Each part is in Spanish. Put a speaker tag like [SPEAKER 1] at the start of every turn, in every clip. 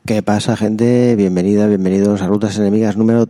[SPEAKER 1] ¿Qué pasa, gente? Bienvenidos a Rutas Enemigas número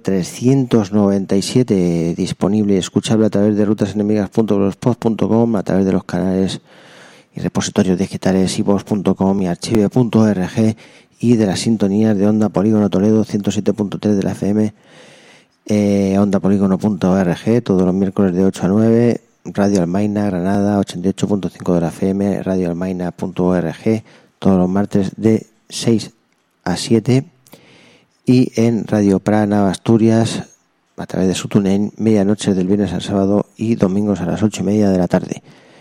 [SPEAKER 1] 397, disponible y escuchable a través de rutasenemigas.blogspot.com, a través de los canales y repositorios digitales iVoox.com y archive.org y de las sintonías de Onda Polígono Toledo 107.3 de la FM, ondapolígono.org, todos los miércoles de 8 a 9, Radio Almaina, Granada 88.5 de la FM, radioalmaina.org, todos los martes de 6 a 7 y en Radio Prana Asturias a través de su TuneIn, medianoche del viernes al sábado y domingos a las 8:30 de la tarde.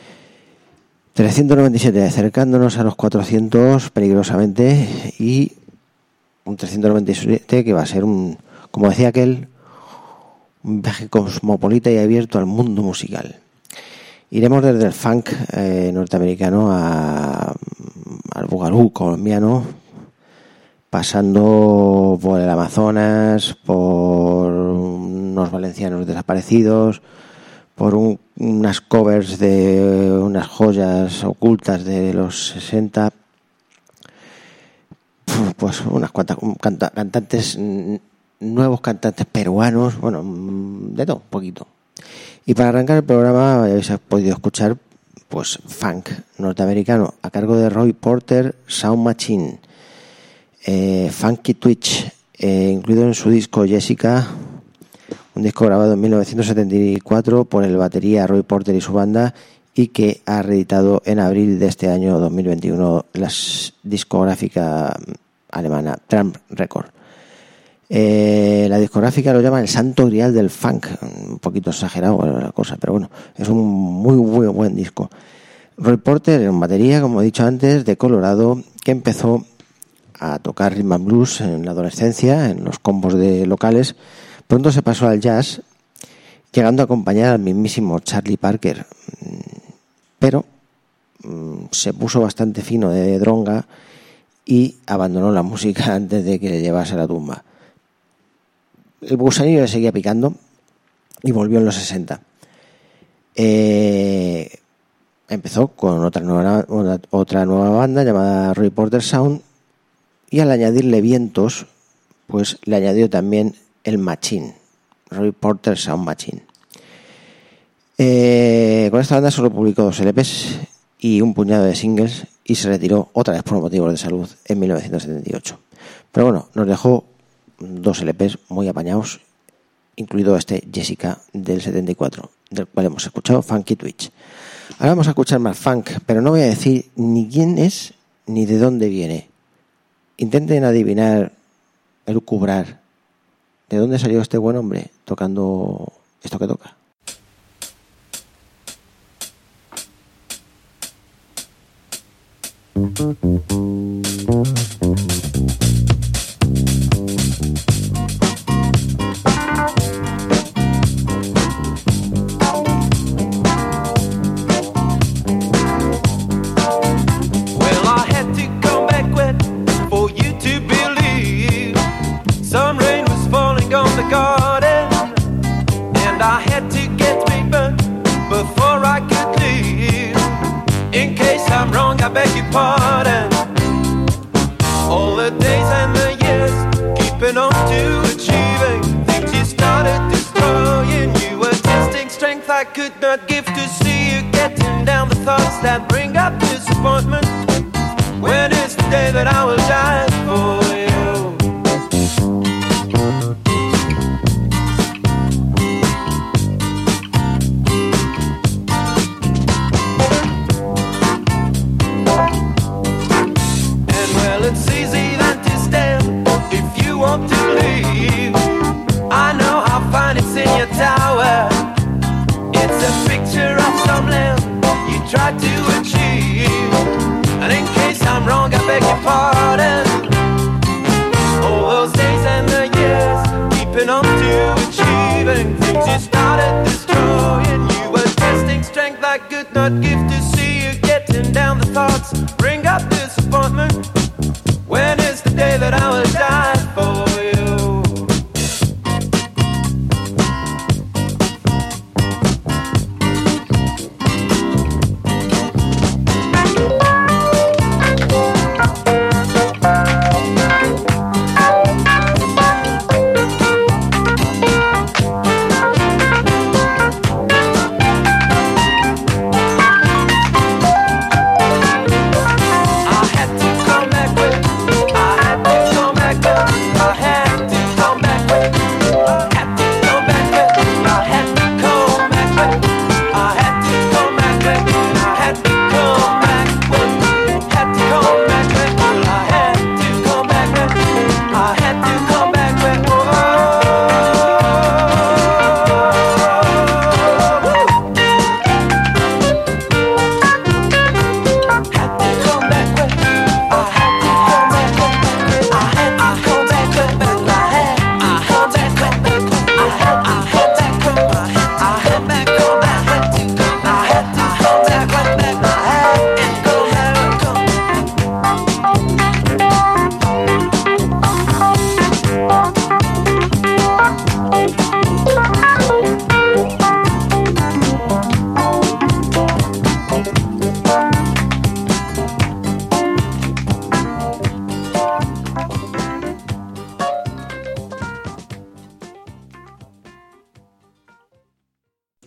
[SPEAKER 1] 397, acercándonos a los 400 peligrosamente, y un 397 que va a ser como decía aquel, un viaje cosmopolita y abierto al mundo musical. Iremos desde el funk norteamericano al bugalú colombiano, pasando por el Amazonas, por unos valencianos desaparecidos, por unas covers de unas joyas ocultas de los 60, pues unas cuantas cantantes, nuevos cantantes peruanos, bueno, de todo, un poquito. Y para arrancar el programa habéis podido escuchar pues funk norteamericano a cargo de Roy Porter, Sound Machine. Funky Twitch, incluido en su disco Jessica, un disco grabado en 1974 por el batería Roy Porter y su banda, y que ha reeditado en abril de este año 2021 la discográfica alemana Tramp Record. La discográfica lo llama el santo grial del funk, un poquito exagerado la cosa, pero bueno, es un muy buen disco. Roy Porter era un batería, como he dicho antes, de Colorado, que empezó a tocar rhythm and blues en la adolescencia, en los combos de locales. Pronto se pasó al jazz, llegando a acompañar al mismísimo Charlie Parker, pero se puso bastante fino de dronga y abandonó la música antes de que le llevase a la tumba. El gusanillo le seguía picando y volvió en los 60. Empezó con otra nueva banda llamada Roy Porter Sound, y al añadirle vientos, pues le añadió también el Machine, Roy Porter Sound Machine. Con esta banda solo publicó 2 LPs y un puñado de singles, y se retiró otra vez por motivos de salud en 1978. Pero bueno, nos dejó 2 LPs muy apañados, incluido este Jessica del 74, del cual hemos escuchado Funky Twitch. Ahora vamos a escuchar más funk, pero no voy a decir ni quién es ni de dónde viene. Intenten adivinar, elucubrar de dónde salió este buen hombre tocando esto que toca.
[SPEAKER 2] I beg your pardon. All the days and the years, keeping on to achieving things you started destroying. You were testing strength I could not give to see you getting down the thoughts that bring up disappointment. When is the day that I will die for you? It's easy then to stand if you want to leave. I know how fine it's in your tower. It's a picture of some land you tried to achieve. And in case I'm wrong, I beg your pardon. All those days and the years, keeping on to achieving things you started destroying. You were testing strength I could not give to see you getting down the thoughts, bring up disappointment. When is the day that I will die for you?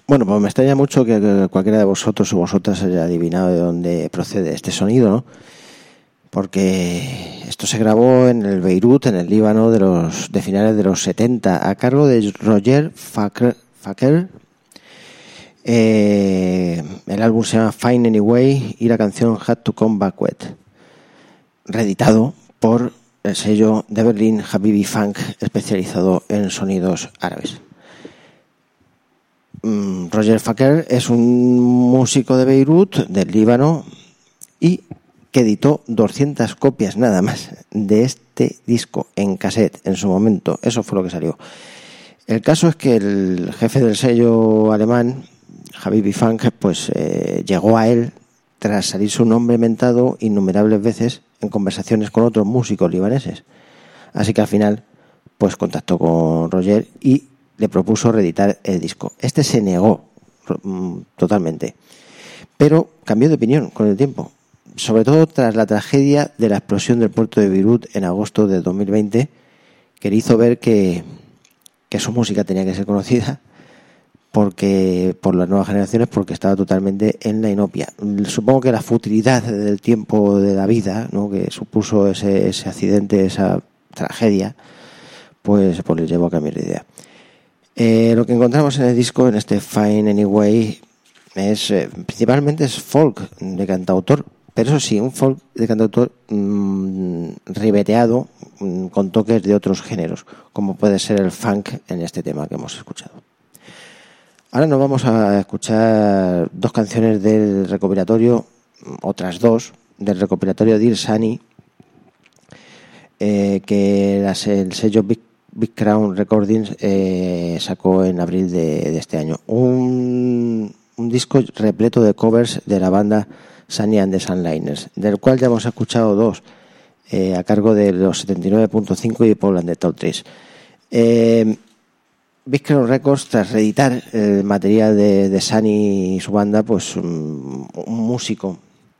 [SPEAKER 1] Bueno, pues me extraña mucho que cualquiera de vosotros o vosotras haya adivinado de dónde procede este sonido, ¿no? Porque esto se grabó en el Beirut, en el Líbano, de finales de los 70, a cargo de Roger Faker. El álbum se llama Find Anyway y la canción Had to Come Back Wet, reeditado por el sello de Berlín Habibi Funk, especializado en sonidos árabes. Roger Faker es un músico de Beirut, del Líbano, y que editó 200 copias nada más de este disco en cassette en su momento. Eso fue lo que salió. El caso es que el jefe del sello alemán, Habibi Funk, pues llegó a él tras salir su nombre mentado innumerables veces en conversaciones con otros músicos libaneses. Así que al final pues contactó con Roger y le propuso reeditar el disco. Este se negó totalmente, pero cambió de opinión con el tiempo, sobre todo tras la tragedia de la explosión del puerto de Beirut en agosto de 2020, que le hizo ver que su música tenía que ser conocida por las nuevas generaciones, porque estaba totalmente en la inopia. Supongo que la futilidad del tiempo de la vida, ¿no?, que supuso ese accidente, esa tragedia, pues le llevó a cambiar de idea. Lo que encontramos en el disco, en este Find Anyway, principalmente es folk de cantautor, pero eso sí, un folk de cantautor ribeteado con toques de otros géneros, como puede ser el funk en este tema que hemos escuchado. Ahora nos vamos a escuchar dos canciones del recopilatorio, otras dos, del recopilatorio Dear Sunny, que el sello Big Crown Recordings sacó en abril de este año. Un disco repleto de covers de la banda Sunny and the Sunliners, del cual ya hemos escuchado dos, a cargo de los 79.5 y Paul and the Tall Trees. Big Crown Records, tras reeditar el material de Sunny y su banda, pues un músico,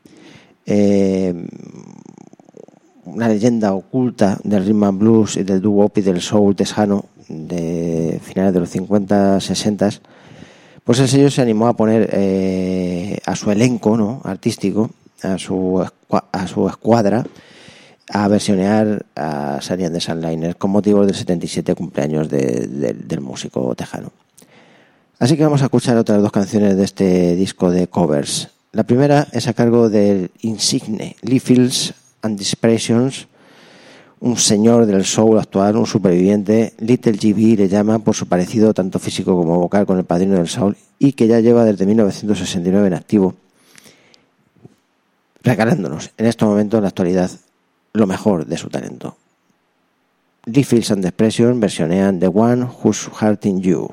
[SPEAKER 1] una leyenda oculta del rhythm and blues y del doo-wop y del soul tejano de finales de los 50-60, pues el sello se animó a poner a su elenco, ¿no?, artístico, a su escuadra, a versionear a Sunny and the Sunliners con motivo del 77 cumpleaños del músico tejano. Así que vamos a escuchar otras dos canciones de este disco de covers. La primera es a cargo del insigne Lee Fields and Expressions, un señor del soul actual, un superviviente. Little GB le llama por su parecido tanto físico como vocal con el padrino del soul, y que ya lleva desde 1969 en activo, regalándonos en este momento, en la actualidad, lo mejor de su talento. Lee Fields and Expressions versionean The One Who's Hurting You.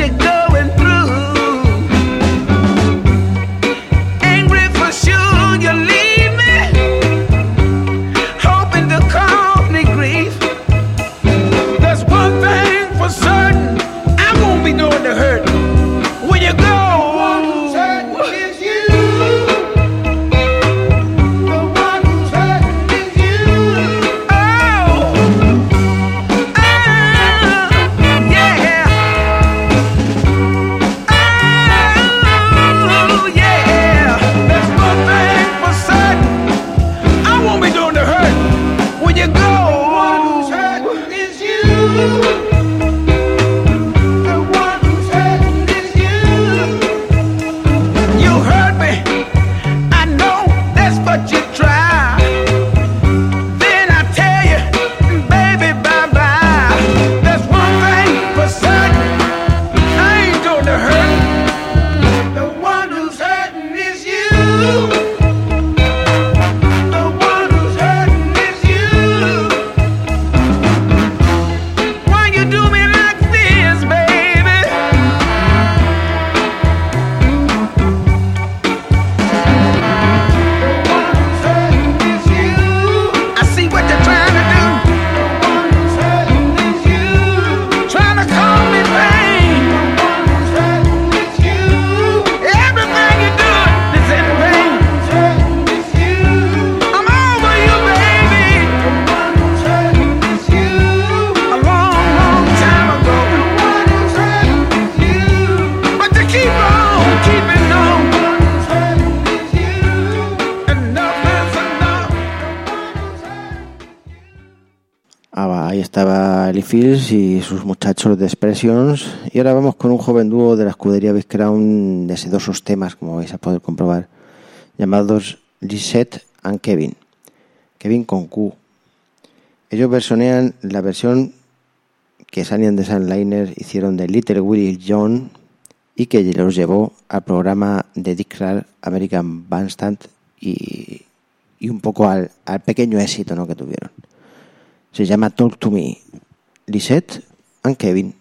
[SPEAKER 2] Angry for sure.
[SPEAKER 1] estaba Ellie Fields y sus muchachos de Expressions. Y ahora vamos con un joven dúo de la escudería Big Crown de sedosos temas, como vais a poder comprobar, llamados Lisette and Kevin. Kevin con Q. Ellos versionean la versión que Sunny and the Sunliners hicieron de Little Willie John y que los llevó al programa de Dick Clark, American Bandstand, y un poco al pequeño éxito, ¿no?, que tuvieron. Se llama Talk to Me, Lisette and Kevin.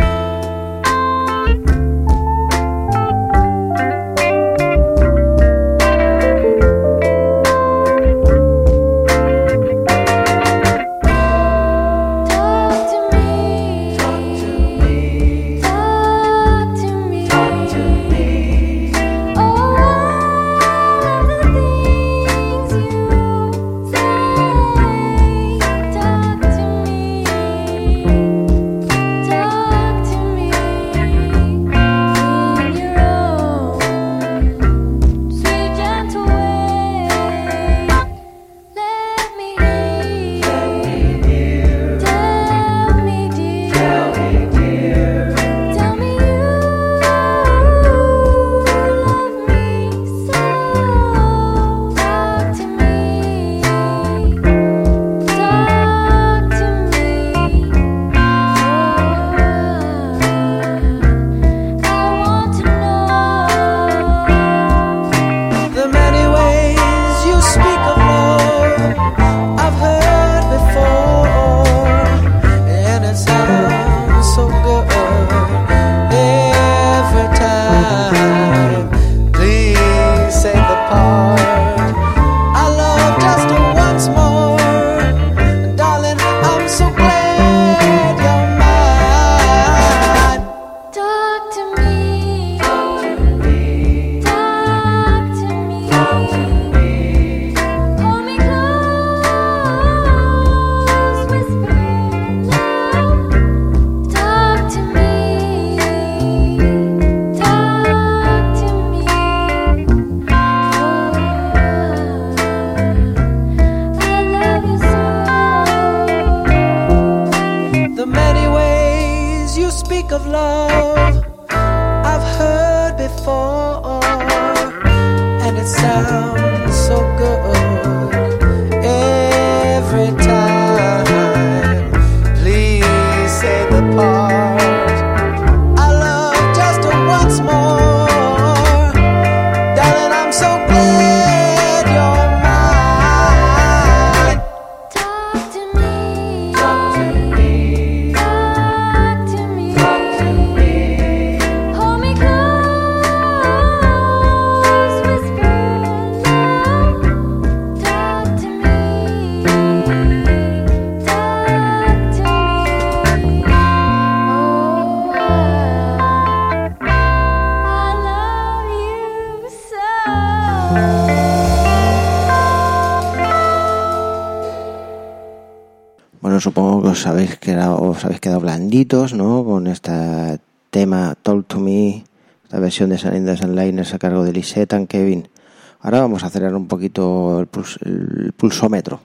[SPEAKER 1] Supongo que os habéis quedado blanditos, ¿no?, con este tema Talk to Me, esta versión de Sunny and the Sunliners a cargo de Lisette and Kevin. Ahora vamos a acelerar un poquito el pulsómetro.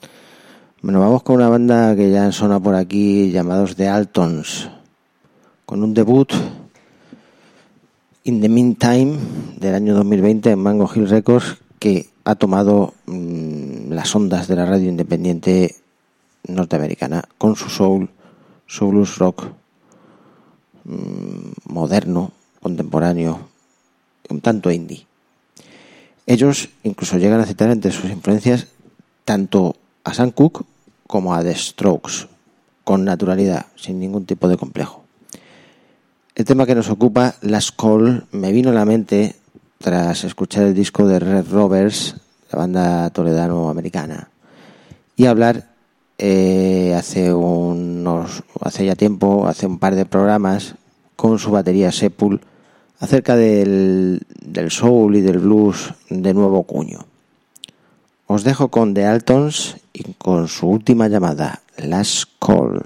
[SPEAKER 1] Bueno, vamos con una banda que ya han sonado por aquí, llamados The Altons, con un debut In the Meantime del año 2020 en Mango Hill Records, que ha tomado las ondas de la radio independiente norteamericana con su soul blues rock moderno, contemporáneo, un tanto indie. Ellos incluso llegan a citar entre sus influencias tanto a Sam Cooke como a The Strokes, con naturalidad, sin ningún tipo de complejo. El tema que nos ocupa, Last Call, me vino a la mente tras escuchar el disco de Red Rovers, la banda toledano-americana, y hablar hace un par de programas con su batería Sepul acerca del soul y del blues de nuevo cuño. Os dejo con The Altons y con su última llamada, Last Call.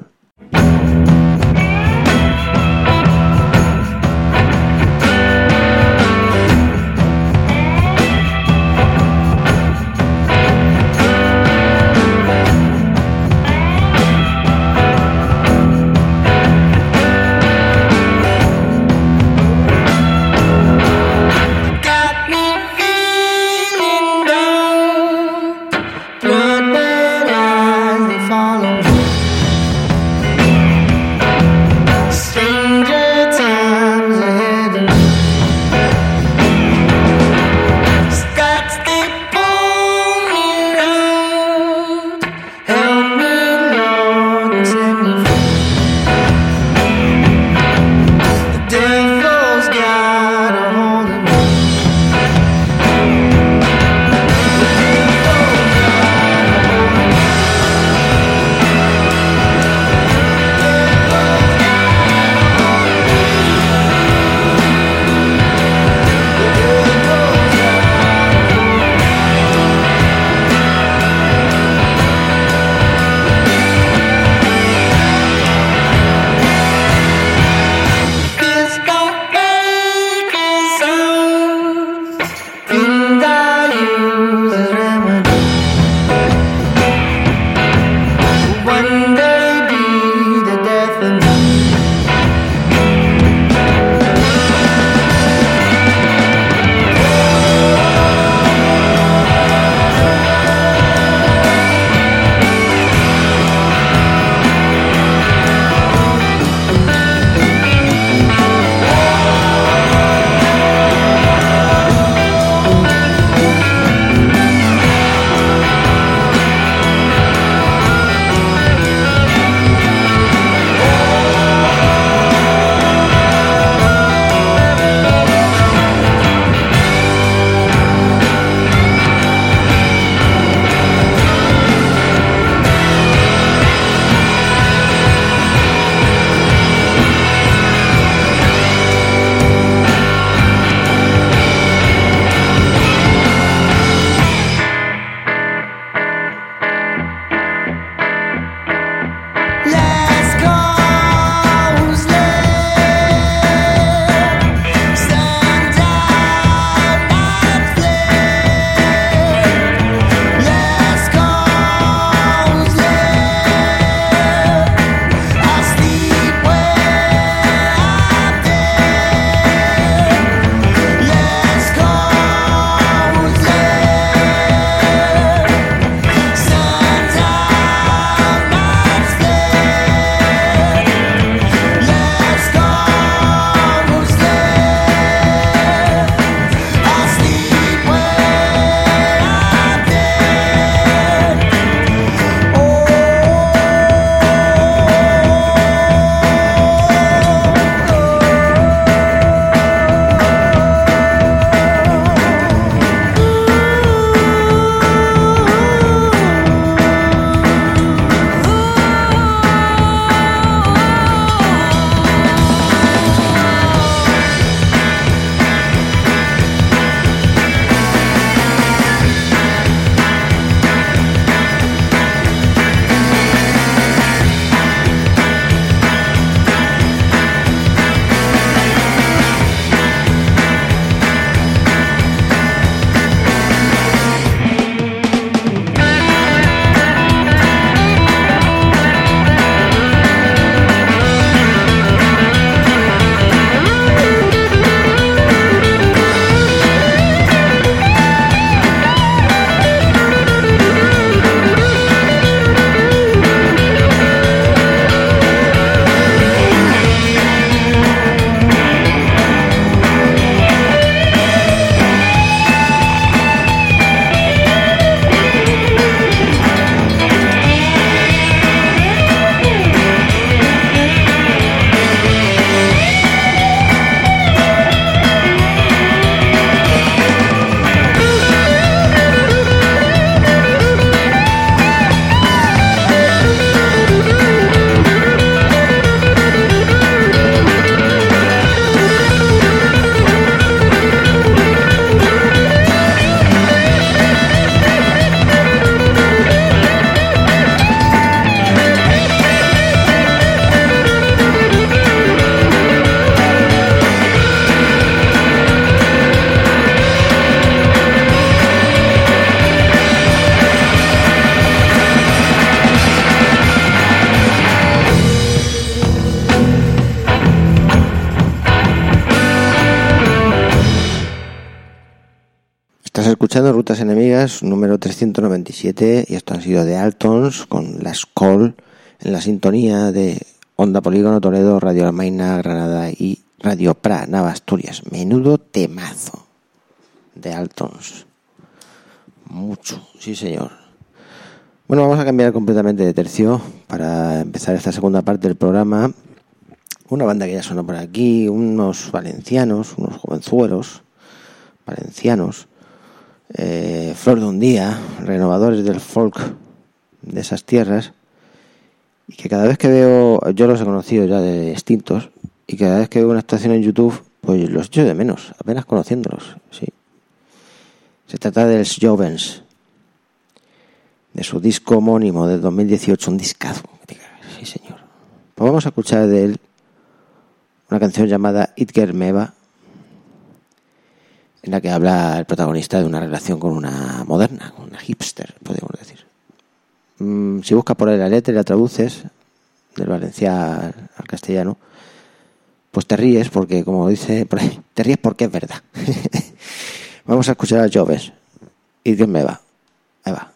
[SPEAKER 1] escuchando Rutas Enemigas número 397 y esto han sido The Altons con la Skoll en la sintonía de Onda Polígono Toledo, Radio Almaina Granada y Radio Pra Nava Asturias. Menudo temazo de Altons. Mucho, sí señor. Bueno, vamos a cambiar completamente de tercio para empezar esta segunda parte del programa. Una banda que ya sonó por aquí, unos valencianos, unos jovenzuelos valencianos, Flor de un Día, renovadores del folk de esas tierras, y que cada vez que veo, yo los he conocido ya de extintos, y cada vez que veo una actuación en YouTube, pues los echo de menos, apenas conociéndolos, sí. Se trata de Els Jovens, de su disco homónimo del 2018, un discazo, sí señor. Pues vamos a escuchar de él una canción llamada Itger Meva, en la que habla el protagonista de una relación con una moderna, con una hipster, podemos decir. Si buscas por ahí la letra y la traduces del valenciano al castellano, pues te ríes porque, como dice por ahí, te ríes porque es verdad. Vamos a escuchar a Joves y Dios me va. Ahí va.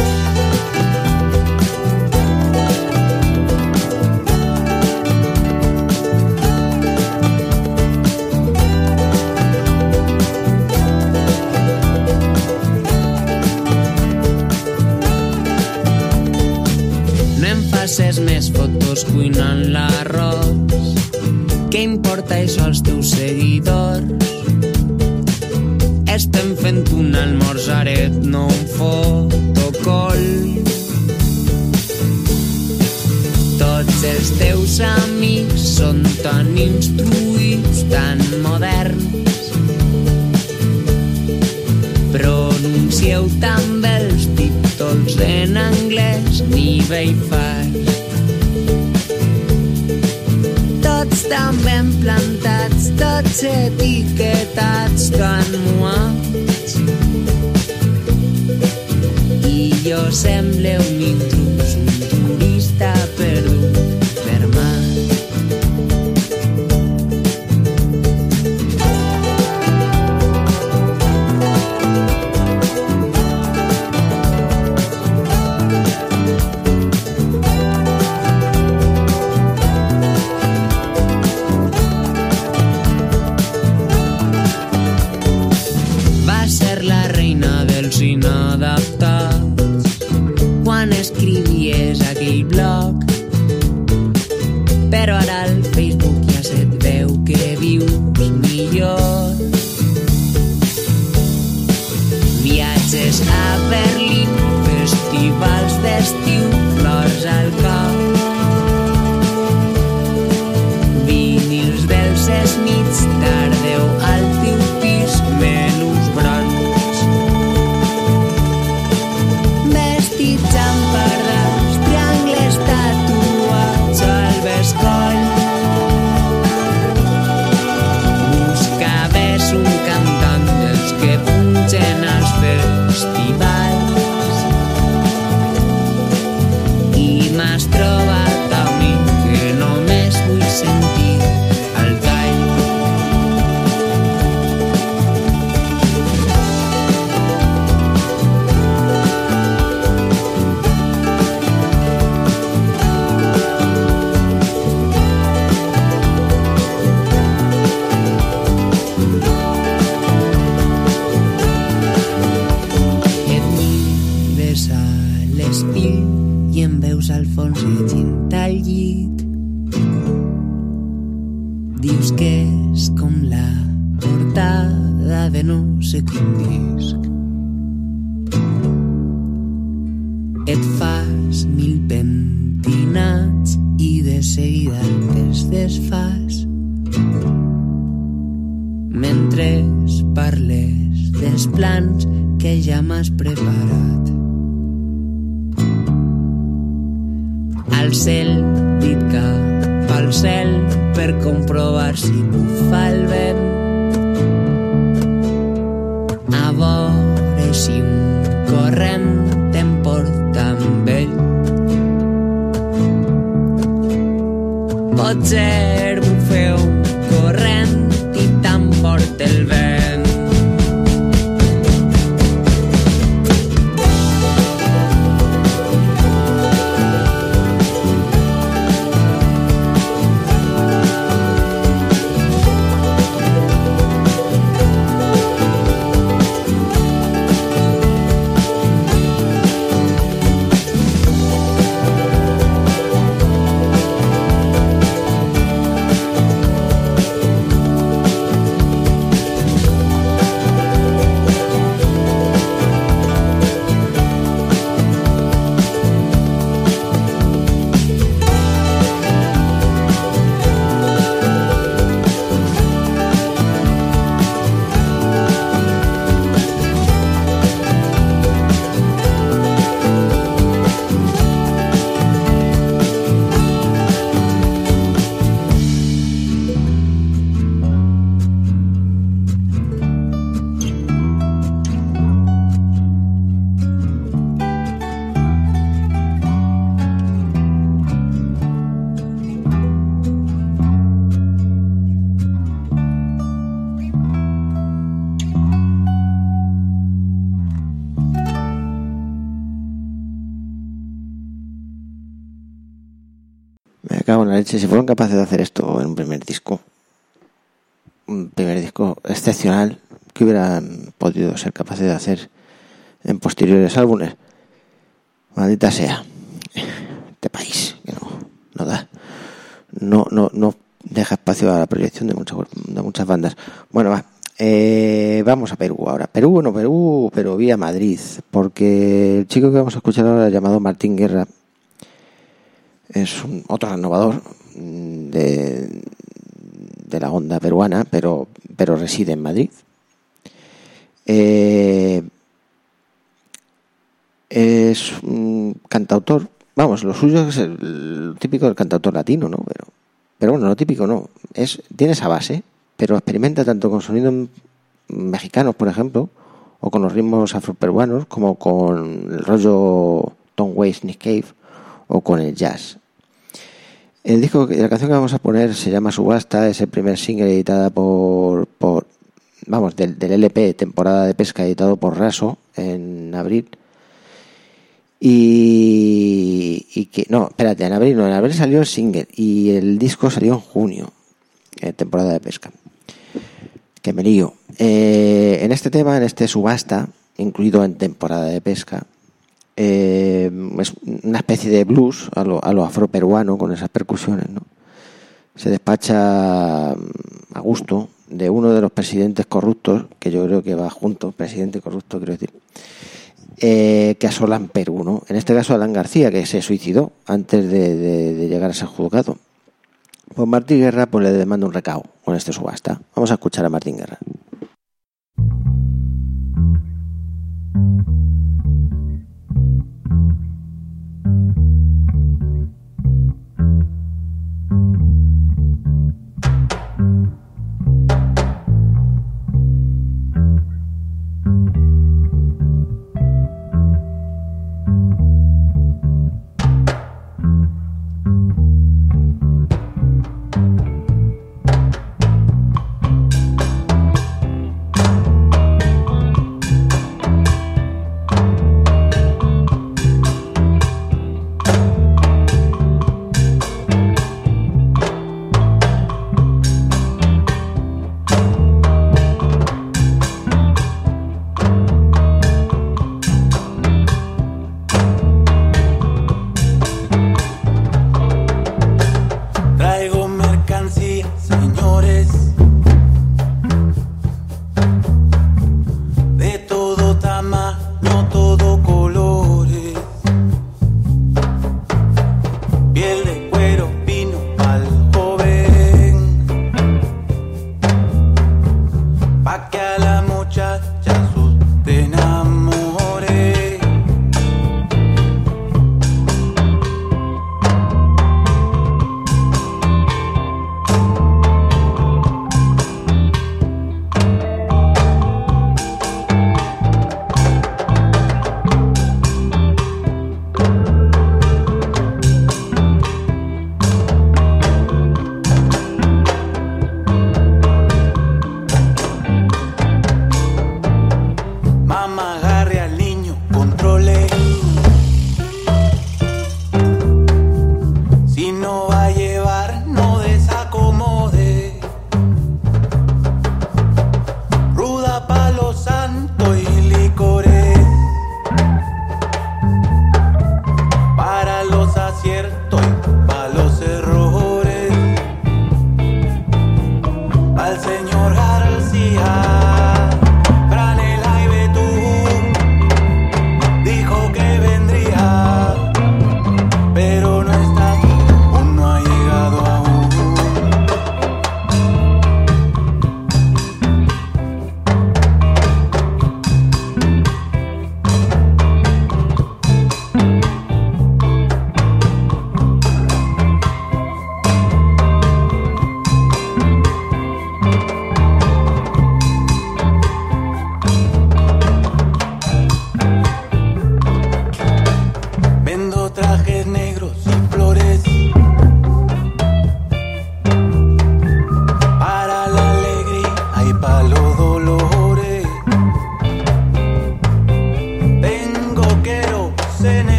[SPEAKER 3] Faces més fotos cuinant l'arròs. Què importa això als teus seguidors? Estem fent un almorzaret, no un fotocol. Tots els teus amics són tan instruïts, tan moderns. Pronuncieu també els títols en anglès, ni bé hi fas. Tots tan ben plantats, tots etiquetats, tan muats. I jo semble un intrus, un turista perdut per mar. Inadaptats quan escrivies aquell blog, però ara al Facebook ja se't veu que vius millor. Viatges a Berlín, festivals d'estiu, flors al cap, vinils dels Smiths, tardeu al teu pis, menús broncs. Xampardals, triangles tatuats al bescoll. Buscaves un cantant dels que punxen als festivals i m'has trobat a mi que només vull sentir el tall. I em veus al fons llegint al llit. Dius que és com la portada de no sé quin disc. Et fas mil pentinats i de seguida te'ls desfas mentre parles dels plans que ja m'has preparat. Al cel, dit cap al cel per comprovar si bufa el vent, a veure si un corrent em porta amb ell. Potser bufeu un corrent i t'emporta el vent.
[SPEAKER 1] Me cago en la leche. Si fueron capaces de hacer esto en un primer disco excepcional, que hubieran podido ser capaces de hacer en posteriores álbumes. Maldita sea este país que no da, no deja espacio a la proyección de muchas bandas. Bueno, vamos a Perú ahora. Perú, pero vía Madrid, porque el chico que vamos a escuchar ahora, llamado Martín Guerra, es otro renovador de la onda peruana, pero reside en Madrid. Es un cantautor, vamos, lo suyo es el típico del cantautor latino, ¿no? Pero bueno, lo típico no, tiene esa base, pero experimenta tanto con sonidos mexicanos, por ejemplo, o con los ritmos afroperuanos, como con el rollo Tom Waits, Nick Cave, o con el jazz. La canción que vamos a poner se llama Subasta, es el primer single editada del LP Temporada de Pesca, editado por Raso en abril. En abril salió el single y el disco salió en junio, Temporada de Pesca. Que me lío. En este tema, en este Subasta, incluido en Temporada de Pesca, es una especie de blues a lo afroperuano, con esas percusiones, ¿no? Se despacha a gusto de uno de los presidentes corruptos, que yo creo que va junto, presidente corrupto, quiero decir, que asolan Perú, ¿no? En este caso Alan García, que se suicidó antes de llegar a ser juzgado. Pues Martín Guerra le demanda un recao con este Subasta. Vamos a escuchar a Martín Guerra.
[SPEAKER 4] Dijo que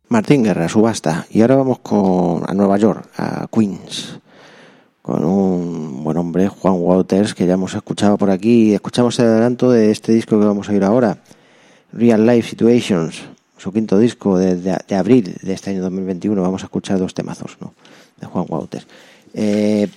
[SPEAKER 1] Martín Guerra, Subasta. Y ahora vamos a Nueva York, a Queens, con un buen hombre, Juan Wouters, que ya hemos escuchado por aquí. Escuchamos el adelanto de este disco que vamos a oír ahora, Real Life Situations, su quinto disco de abril de este año 2021. Vamos a escuchar 2 temazos, ¿no?, de Juan Wouters. Él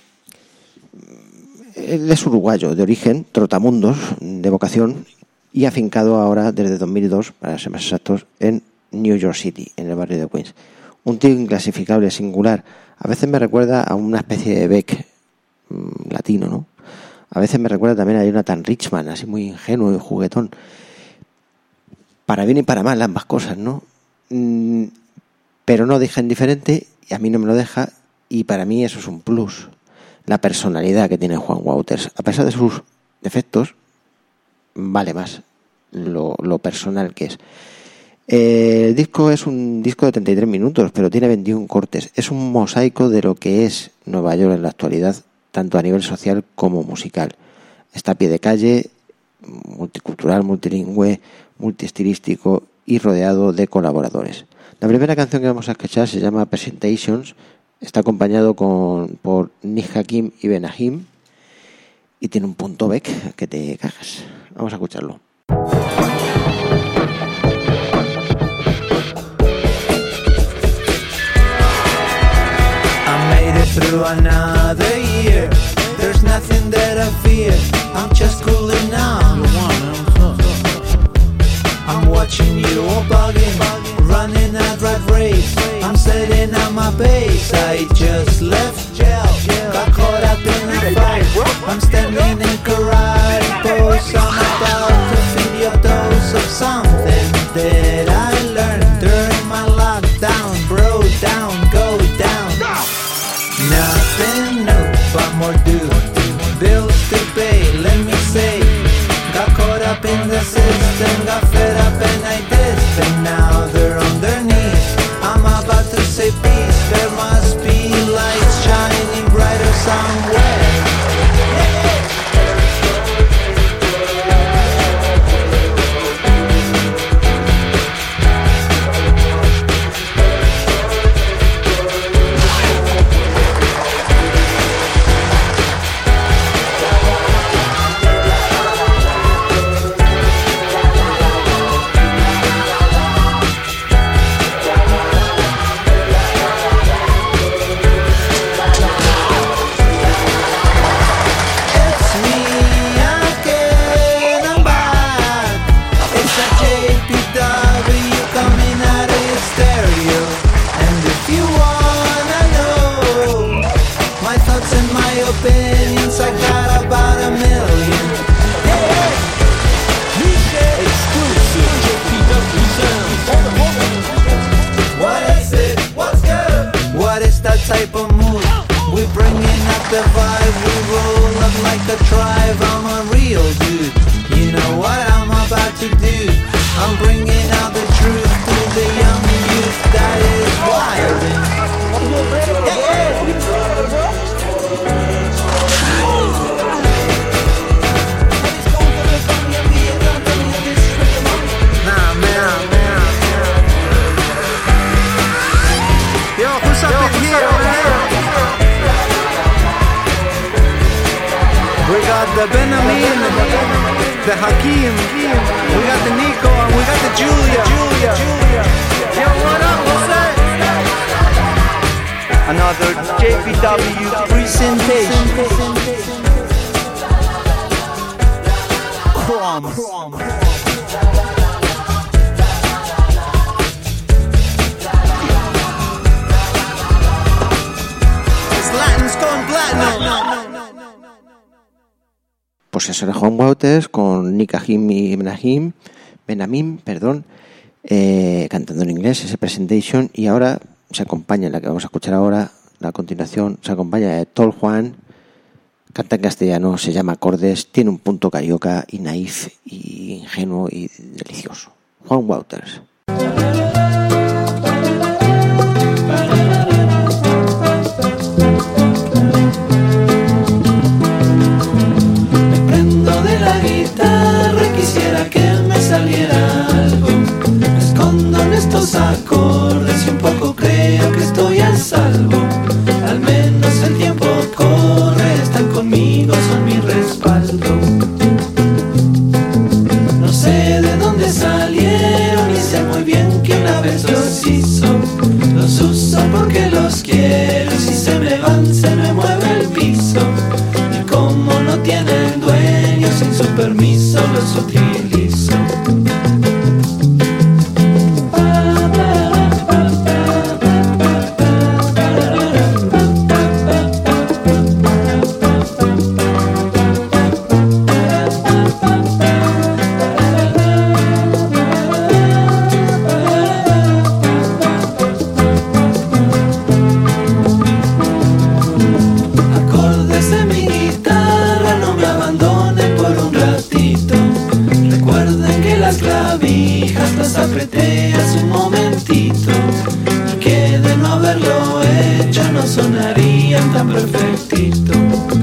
[SPEAKER 1] es uruguayo de origen, trotamundos de vocación, y afincado ahora desde 2002, para ser más exactos, en New York City, en el barrio de Queens. Un tío inclasificable, singular. A veces me recuerda a una especie de Beck latino, ¿no? A veces me recuerda también a Jonathan Richman, así muy ingenuo y juguetón. Para bien y para mal, ambas cosas, ¿no? Pero no deja indiferente, y a mí no me lo deja, y para mí eso es un plus. La personalidad que tiene Juan Wouters, a pesar de sus defectos, vale más lo personal que es. El disco es un disco de 33 minutos, pero tiene 21 cortes. Es un mosaico de lo que es Nueva York en la actualidad, tanto a nivel social como musical. Está a pie de calle, multicultural, multilingüe, multiestilístico y rodeado de colaboradores. La primera canción que vamos a escuchar se llama Presentations. Está acompañado por Nick Hakim y Ben Hakim, y tiene un punto Beck que te cagas. Vamos a escucharlo.
[SPEAKER 4] Through another year, there's nothing that I fear. I'm just cooling on. I'm watching you all bugging, running a rat race. I'm setting up my base. I just left jail, got caught up in a fight. I'm standing in karate pose. I'm about to feed your dose of something that I learned during my lockdown. Bro down, go down. Nothing new, but more due. Bills to pay, let me say. Got caught up in the system, got fed up and I dissed. And now they're on their knees. I'm about to say peace. There must be lights shining brighter somewhere. Opinions, I got about 1 million. Hey, exclusive JPW sound. What is it? What's good? What is that type of mood? We bringing up the vibe, we roll up like a tribe. I'm a real dude. You know what I'm about to do? I'm bringing out the truth to the young youth that is wild. We got the Benjamin, the Hakim, we got the Nico, and we got the Julia. Yo, what up, what's that? Another JPW presentation. Crumbs.
[SPEAKER 1] Pues eso era Juan Wouters con Nick Hakim y Benjamin, cantando en inglés ese Presentation, y ahora se acompaña, la que vamos a escuchar ahora, a continuación, se acompaña de Tol Juan, canta en castellano, se llama Acordes, tiene un punto carioca y naif y ingenuo y delicioso. Juan Wouters.
[SPEAKER 4] Quisiera que me saliera algo. Me escondo en estos acordes y preciso. Los uso porque los quiero, si se me van se me mueve el piso. Y como no tienen dueño, sin su permiso los utilizo. Apreté hace un momentito y que de no haberlo hecho no sonarían tan perfectito.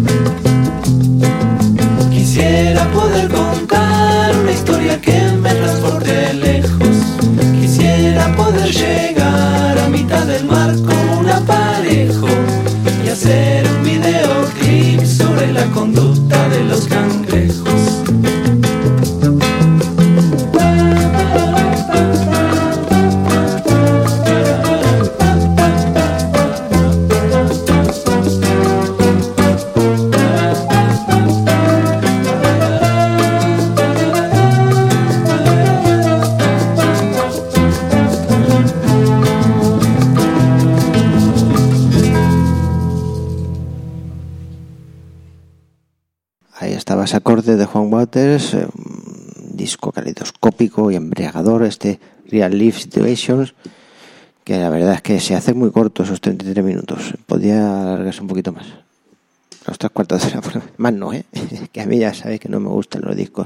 [SPEAKER 4] Quisiera poder contar una historia que me transporte lejos. Quisiera poder llegar a mitad del mar como un aparejo y hacer un videoclip sobre la conducta de los cangrejos.
[SPEAKER 1] Acordes de Juan Waters, un disco caleidoscópico y embriagador, este Real Life Situations, que la verdad es que se hace muy corto, esos 33 minutos. Podría alargarse un poquito más, los 3/4 de hora, más no, que a mí ya sabéis que no me gustan los discos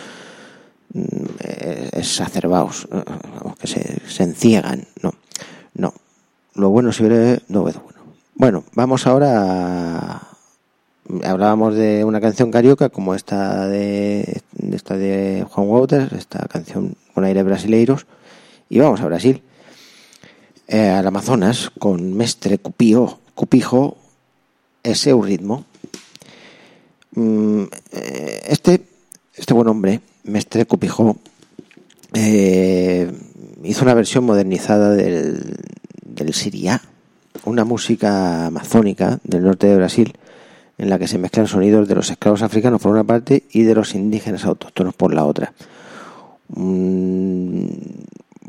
[SPEAKER 1] exacerbados, vamos, que se enciegan, no, lo bueno si breve, no es bueno. Bueno, vamos ahora hablábamos de una canción carioca como esta de Juan Waters, esta canción con aires brasileiros, y vamos a Brasil, al Amazonas, con Mestre Cupijo, ese un ritmo. Este buen hombre, Mestre Cupijo, hizo una versión modernizada del siriá, una música amazónica del norte de Brasil, en la que se mezclan sonidos de los esclavos africanos por una parte y de los indígenas autóctonos por la otra. Un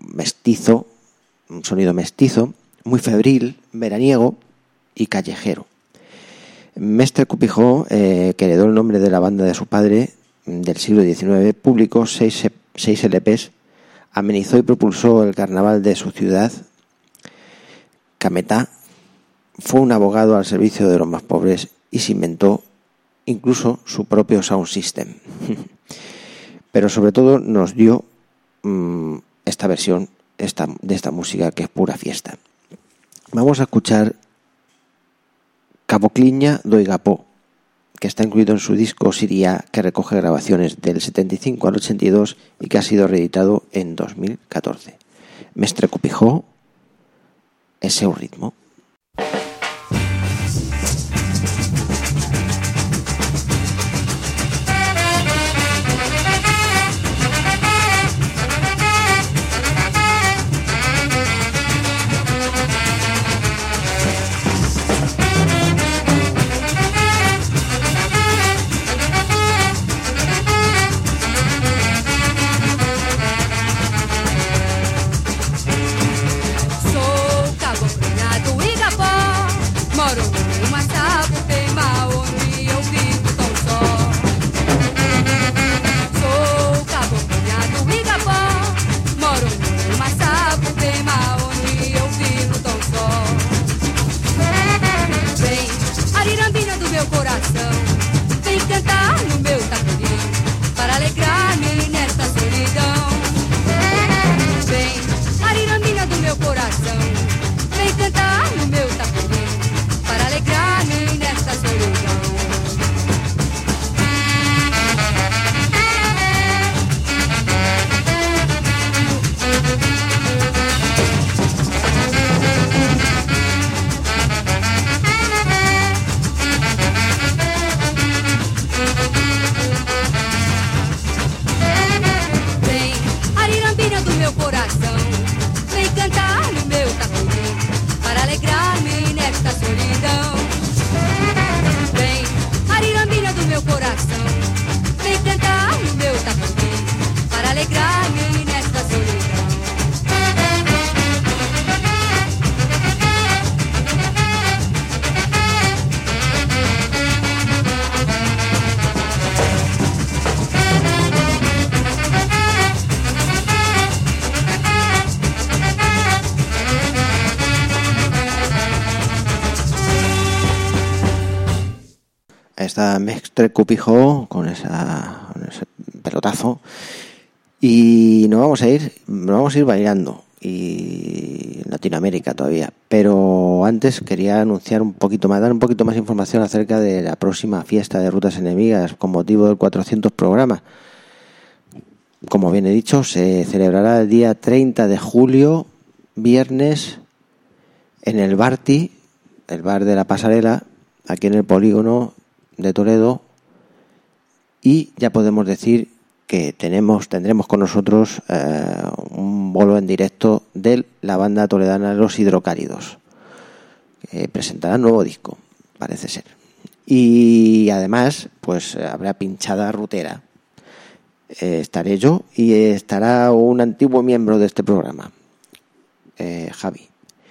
[SPEAKER 1] sonido mestizo, muy febril, veraniego y callejero. Mestre Cupijo, que heredó el nombre de la banda de su padre del siglo XIX, publicó 6 LPs, amenizó y propulsó el carnaval de su ciudad, Cametá, fue un abogado al servicio de los más pobres y se inventó incluso su propio sound system. Pero sobre todo nos dio esta versión de esta música que es pura fiesta. Vamos a escuchar Caboclinha do Igapó, que está incluido en su disco Siriá, que recoge grabaciones del 75 al 82 y que ha sido reeditado en 2014. Mestre Cupijo, ese un ritmo.
[SPEAKER 5] Sou caboclinha do
[SPEAKER 1] Está Mestre Cupijo con ese pelotazo. Y nos vamos a ir bailando. Y en Latinoamérica todavía. Pero antes quería dar un poquito más información acerca de la próxima fiesta de Rutas Enemigas con motivo del 400 programa. Como bien he dicho, se celebrará el día 30 de julio, viernes, en el Barti, el bar de la Pasarela, aquí en el polígono de Toledo, y ya podemos decir que tendremos con nosotros un bolo en directo de la banda toledana Los Hidrocálidos, que presentará nuevo disco, parece ser. Y además, pues habrá pinchada rutera. Estaré yo y estará un antiguo miembro de este programa, Javi.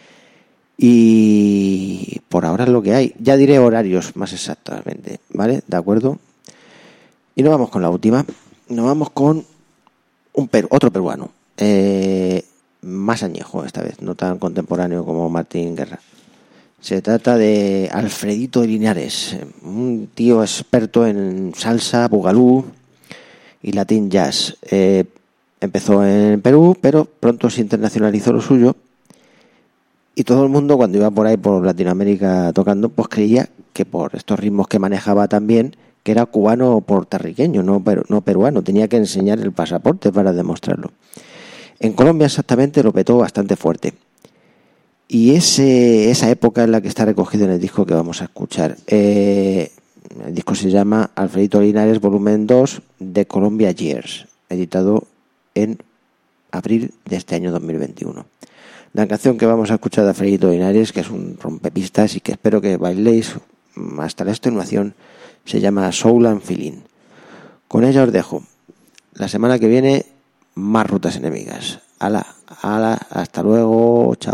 [SPEAKER 1] Y por ahora es lo que hay. Ya diré horarios más exactamente, ¿vale? ¿De acuerdo? Y nos vamos con la última. Nos vamos con otro peruano, más añejo esta vez, no tan contemporáneo como Martín Guerra. Se trata de Alfredito Linares, un tío experto en salsa, bugalú y latin jazz. Empezó en Perú, pero pronto se internacionalizó lo suyo. Y todo el mundo, cuando iba por ahí por Latinoamérica tocando, pues creía que por estos ritmos que manejaba también, que era cubano o puertorriqueño, no peruano. Tenía que enseñar el pasaporte para demostrarlo. En Colombia exactamente lo petó bastante fuerte. Y esa época es la que está recogido en el disco que vamos a escuchar. El disco se llama Alfredito Linares Volumen 2 de Colombia Years, editado en abril de este año 2021. La canción que vamos a escuchar de Alfredito Linares, que es un rompepistas y que espero que bailéis hasta la extenuación, se llama Soul and Feeling. Con ella os dejo. La semana que viene, más Rutas Enemigas. Hasta luego, chao.